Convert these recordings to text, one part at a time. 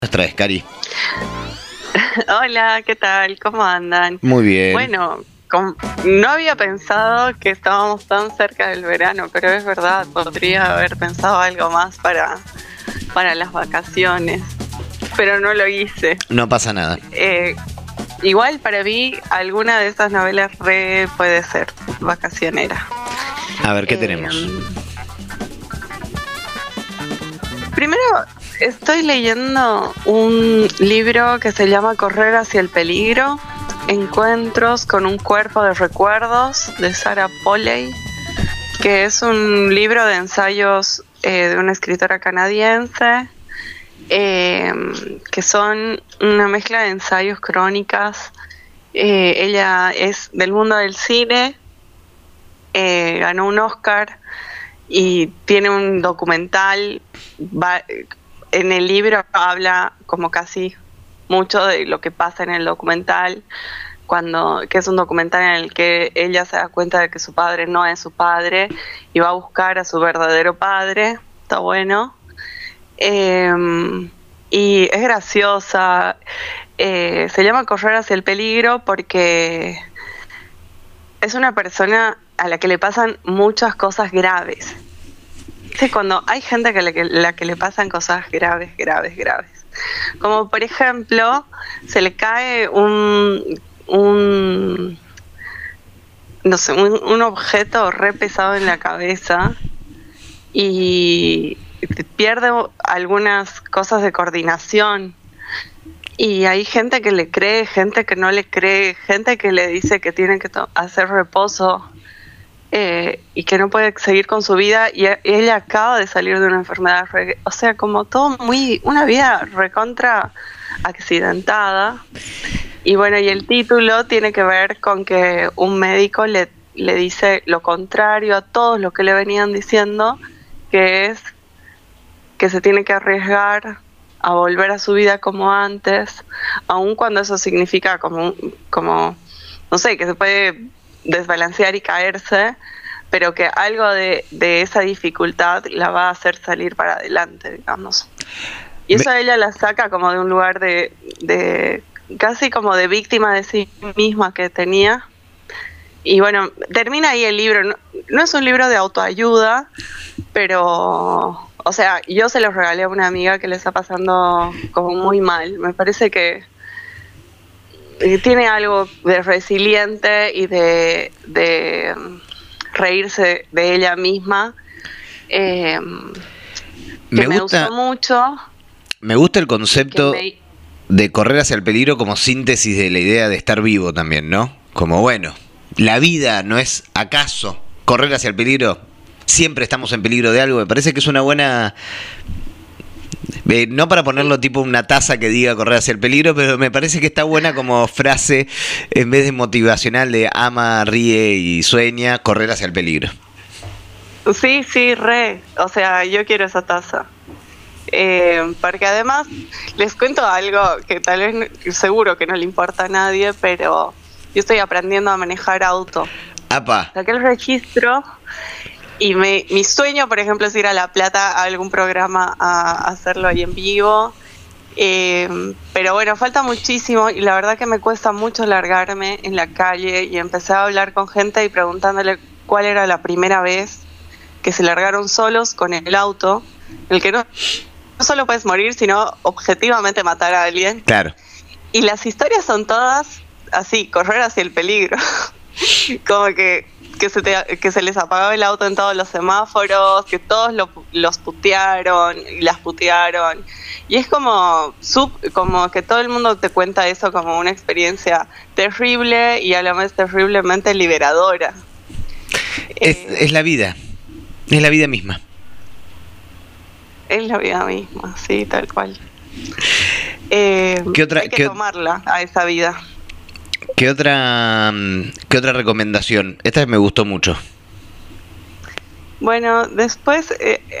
Traes, Cari. Hola, ¿qué tal? ¿Cómo andan? Muy bien. Bueno, no había pensado que estábamos tan cerca del verano, pero es verdad, podría haber pensado algo más para las vacaciones, pero no lo hice. No pasa nada. Igual para mí, alguna de esas novelas puede ser vacacionera. A ver, ¿qué tenemos? Primero, estoy leyendo un libro que se llama Correr hacia el peligro, Encuentros con un cuerpo de recuerdos, de Sarah Polley, que es un libro de ensayos de una escritora canadiense, que son una mezcla de ensayos, crónicas. Ella es del mundo del cine, ganó un Oscar y tiene un documental. En el libro habla como casi mucho de lo que pasa en el documental, que es un documental en el que ella se da cuenta de que su padre no es su padre y va a buscar a su verdadero padre. Está bueno. Y es graciosa. Se llama Correr hacia el peligro porque es una persona a la que le pasan muchas cosas graves. Sí, cuando hay gente a la que le pasan cosas graves. Como por ejemplo, se le cae un objeto re pesado en la cabeza y pierde algunas cosas de coordinación. Y hay gente que le cree, gente que no le cree, gente que le dice que tiene que hacer reposo. Y que no puede seguir con su vida, y ella acaba de salir de una enfermedad, o sea, como todo una vida recontra accidentada. Y bueno, y el título tiene que ver con que un médico le dice lo contrario a todos lo que le venían diciendo, que es que se tiene que arriesgar a volver a su vida como antes, aun cuando eso significa como no sé, que se puede desbalancear y caerse, pero que algo de esa dificultad la va a hacer salir para adelante, digamos. Y eso ella la saca como de un lugar de casi como de víctima de sí misma que tenía. Y bueno, termina ahí el libro. No es un libro de autoayuda, pero, o sea, yo se lo regalé a una amiga que le está pasando como muy mal. Me parece que tiene algo de resiliente y de reírse de ella misma, que me gustó mucho. Me gusta el concepto de correr hacia el peligro como síntesis de la idea de estar vivo también, ¿no? Como, bueno, la vida no es acaso correr hacia el peligro, siempre estamos en peligro de algo. Me parece que es una buena... no para ponerlo tipo una taza que diga correr hacia el peligro, pero me parece que está buena como frase, en vez de motivacional de ama, ríe y sueña, correr hacia el peligro. Sí, re. O sea, yo quiero esa taza. Porque además, les cuento algo que tal vez, seguro que no le importa a nadie, pero yo estoy aprendiendo a manejar auto. ¡Apa! Saqué el registro. Y mi sueño, por ejemplo, es ir a La Plata a algún programa a hacerlo ahí en vivo. Pero bueno, falta muchísimo y la verdad que me cuesta mucho largarme en la calle, y empecé a hablar con gente y preguntándole cuál era la primera vez que se largaron solos con el auto, el que no solo puedes morir, sino objetivamente matar a alguien. Claro. Y las historias son todas así, correr hacia el peligro. Como que se les apagaba el auto en todos los semáforos, que todos los putearon y las putearon. Y es como que todo el mundo te cuenta eso como una experiencia terrible y a la vez terriblemente liberadora. Es la vida. Es la vida misma. Es la vida misma, sí, tal cual. Hay que tomarla a esa vida. ¿Qué otra recomendación? Esta me gustó mucho. Bueno, después,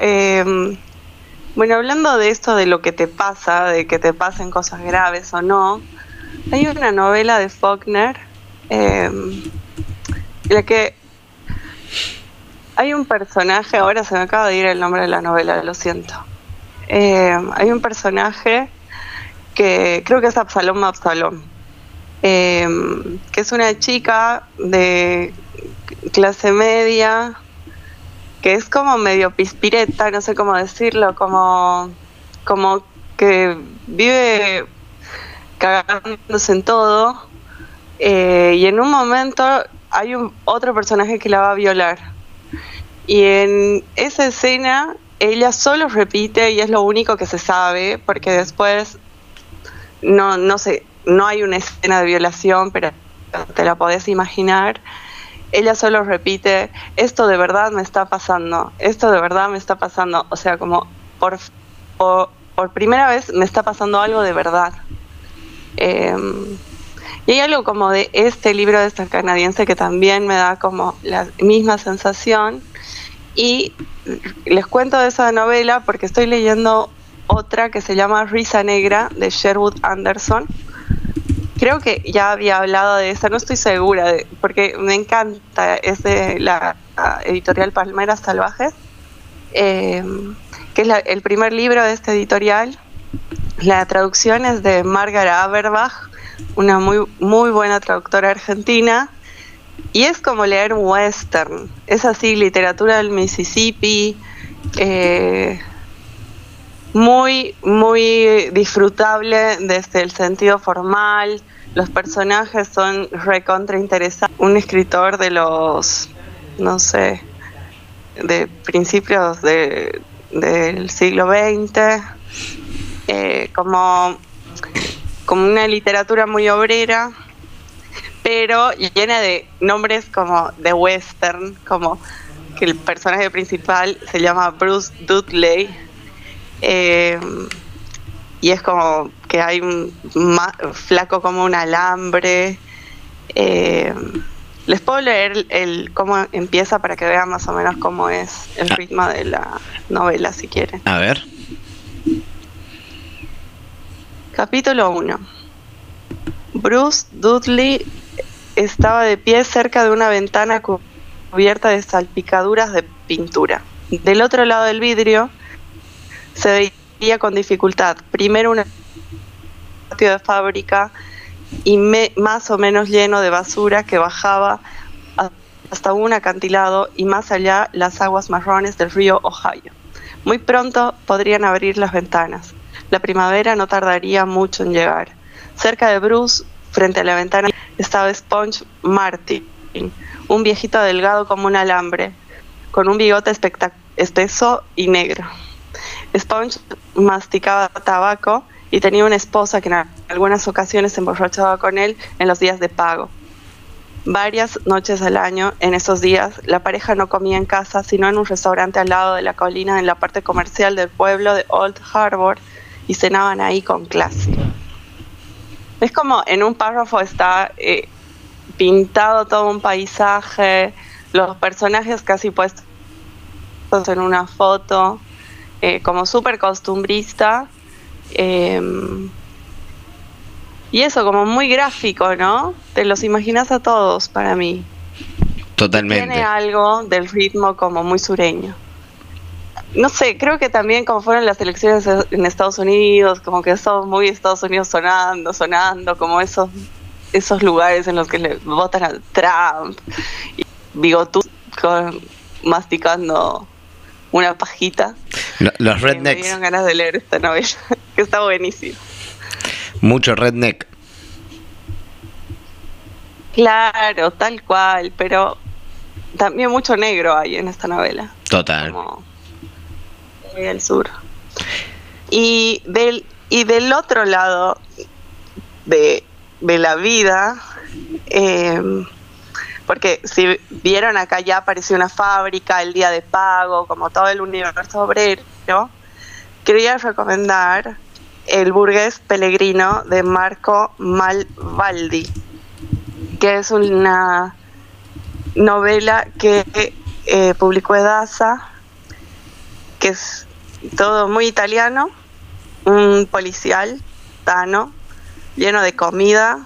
hablando de esto, de lo que te pasa, de que te pasen cosas graves o no, hay una novela de Faulkner, en la que hay un personaje, ahora se me acaba de ir el nombre de la novela, lo siento. Hay un personaje que creo que es Absalom Absalom, que es una chica de clase media, que es como medio pispireta, no sé cómo decirlo, como que vive cagándose en todo, y en un momento hay otro personaje que la va a violar, y en esa escena ella solo repite, y es lo único que se sabe, porque después no sé, no hay una escena de violación, pero te la podés imaginar. Ella solo repite: esto de verdad me está pasando, esto de verdad me está pasando. O sea, como por primera vez me está pasando algo de verdad. Y hay algo como de este libro de esta canadiense que también me da como la misma sensación. Y les cuento de esa novela porque estoy leyendo otra que se llama Risa Negra, de Sherwood Anderson. Creo que ya había hablado de esa, no estoy segura, porque me encanta, es de la editorial Palmeras Salvajes, que es el primer libro de esta editorial. La traducción es de Margaret Averbach, una muy, muy buena traductora argentina, y es como leer un western, es así, literatura del Mississippi, muy, muy disfrutable desde el sentido formal. Los personajes son recontra interesantes. Un escritor de los, no sé, de principios del siglo XX, como una literatura muy obrera, pero llena de nombres como de western, como que el personaje principal se llama Bruce Dudley. Y es como que hay un flaco como un alambre. Les puedo leer cómo empieza para que vean más o menos cómo es el ritmo de la novela, si quieren. A ver. Capítulo 1. Bruce Dudley estaba de pie cerca de una ventana cubierta de salpicaduras de pintura. Del otro lado del vidrio se veía con dificultad primero un patio de fábrica y más o menos lleno de basura que bajaba hasta un acantilado, y más allá las aguas marrones del río Ohio. Muy pronto podrían abrir las ventanas. La primavera no tardaría mucho en llegar. Cerca de Bruce, frente a la ventana, estaba Sponge Martin, un viejito delgado como un alambre, con un bigote espeso y negro. Sponge masticaba tabaco y tenía una esposa que en algunas ocasiones se emborrachaba con él en los días de pago. Varias noches al año, en esos días, la pareja no comía en casa, sino en un restaurante al lado de la colina en la parte comercial del pueblo de Old Harbor, y cenaban ahí con clase. Es como en un párrafo está pintado todo un paisaje, los personajes casi puestos en una foto, como súper costumbrista, y eso, como muy gráfico, ¿no? Te los imaginas a todos, para mí. Totalmente. Tiene algo del ritmo como muy sureño. No sé, creo que también como fueron las elecciones en Estados Unidos, como que son muy Estados Unidos sonando, como esos lugares en los que le votan a Trump, y bigotudo masticando una pajita. Los rednecks. Me dieron ganas de leer esta novela, que está buenísima. Mucho redneck. Claro, tal cual, pero también mucho negro hay en esta novela. Total. Como muy del sur. Y del otro lado de la vida, porque si vieron acá ya apareció una fábrica, el día de pago, como todo el universo obrero, quería recomendar El burgués peregrino de Marco Malvaldi, que es una novela que publicó Edasa, que es todo muy italiano, un policial tano, lleno de comida,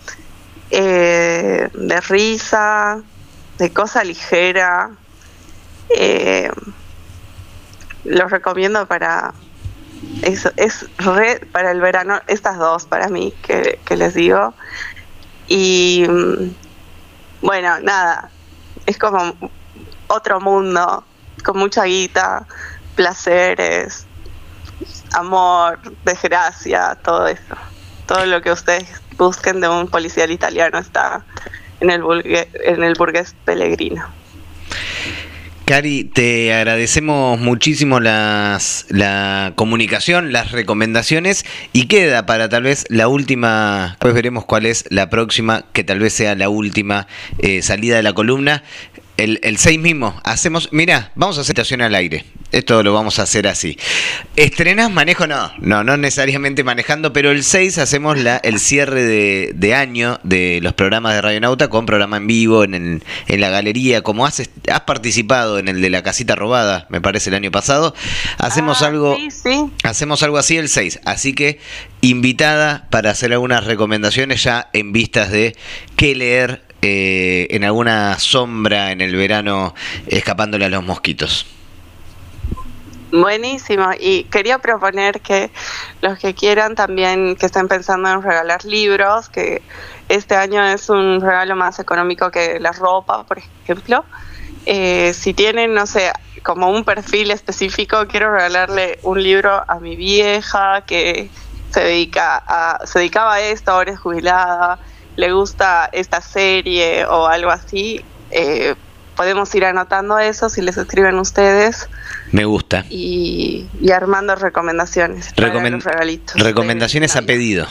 de risa, de cosa ligera. Los recomiendo para Eso es re para el verano, estas dos para mí que les digo. Y bueno, nada, es como otro mundo, con mucha guita, placeres, amor, desgracia, todo eso. Todo lo que ustedes busquen de un policial italiano está en el Burgués Pellegrino. Cari, te agradecemos muchísimo la comunicación, las recomendaciones, y queda para tal vez la última, después veremos cuál es la próxima, que tal vez sea la última salida de la columna. El 6 mismo, mirá, vamos a hacer situación al aire. Esto lo vamos a hacer así. ¿Estrenás manejo? No necesariamente manejando, pero el 6 hacemos el cierre de año de los programas de Radionauta con programa en vivo en la galería. Como has participado en el de la casita robada, me parece, el año pasado. Hacemos algo así el 6. Así que invitada para hacer algunas recomendaciones ya en vistas de qué leer en alguna sombra en el verano, escapándole a los mosquitos. Buenísimo, y quería proponer que los que quieran también, que estén pensando en regalar libros, que este año es un regalo más económico que la ropa, por ejemplo. Si tienen, no sé, como un perfil específico, quiero regalarle un libro a mi vieja que se dedicaba a esto, ahora es jubilada, le gusta esta serie o algo así. Podemos ir anotando eso si les escriben ustedes. Me gusta. Y armando recomendaciones. Regalitos. Recomendaciones a pedido.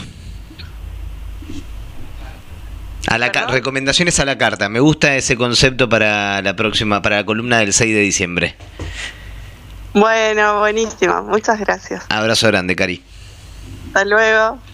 Recomendaciones a la carta. Me gusta ese concepto para la columna del 6 de diciembre. Bueno, buenísimo. Muchas gracias. Abrazo grande, Cari. Hasta luego.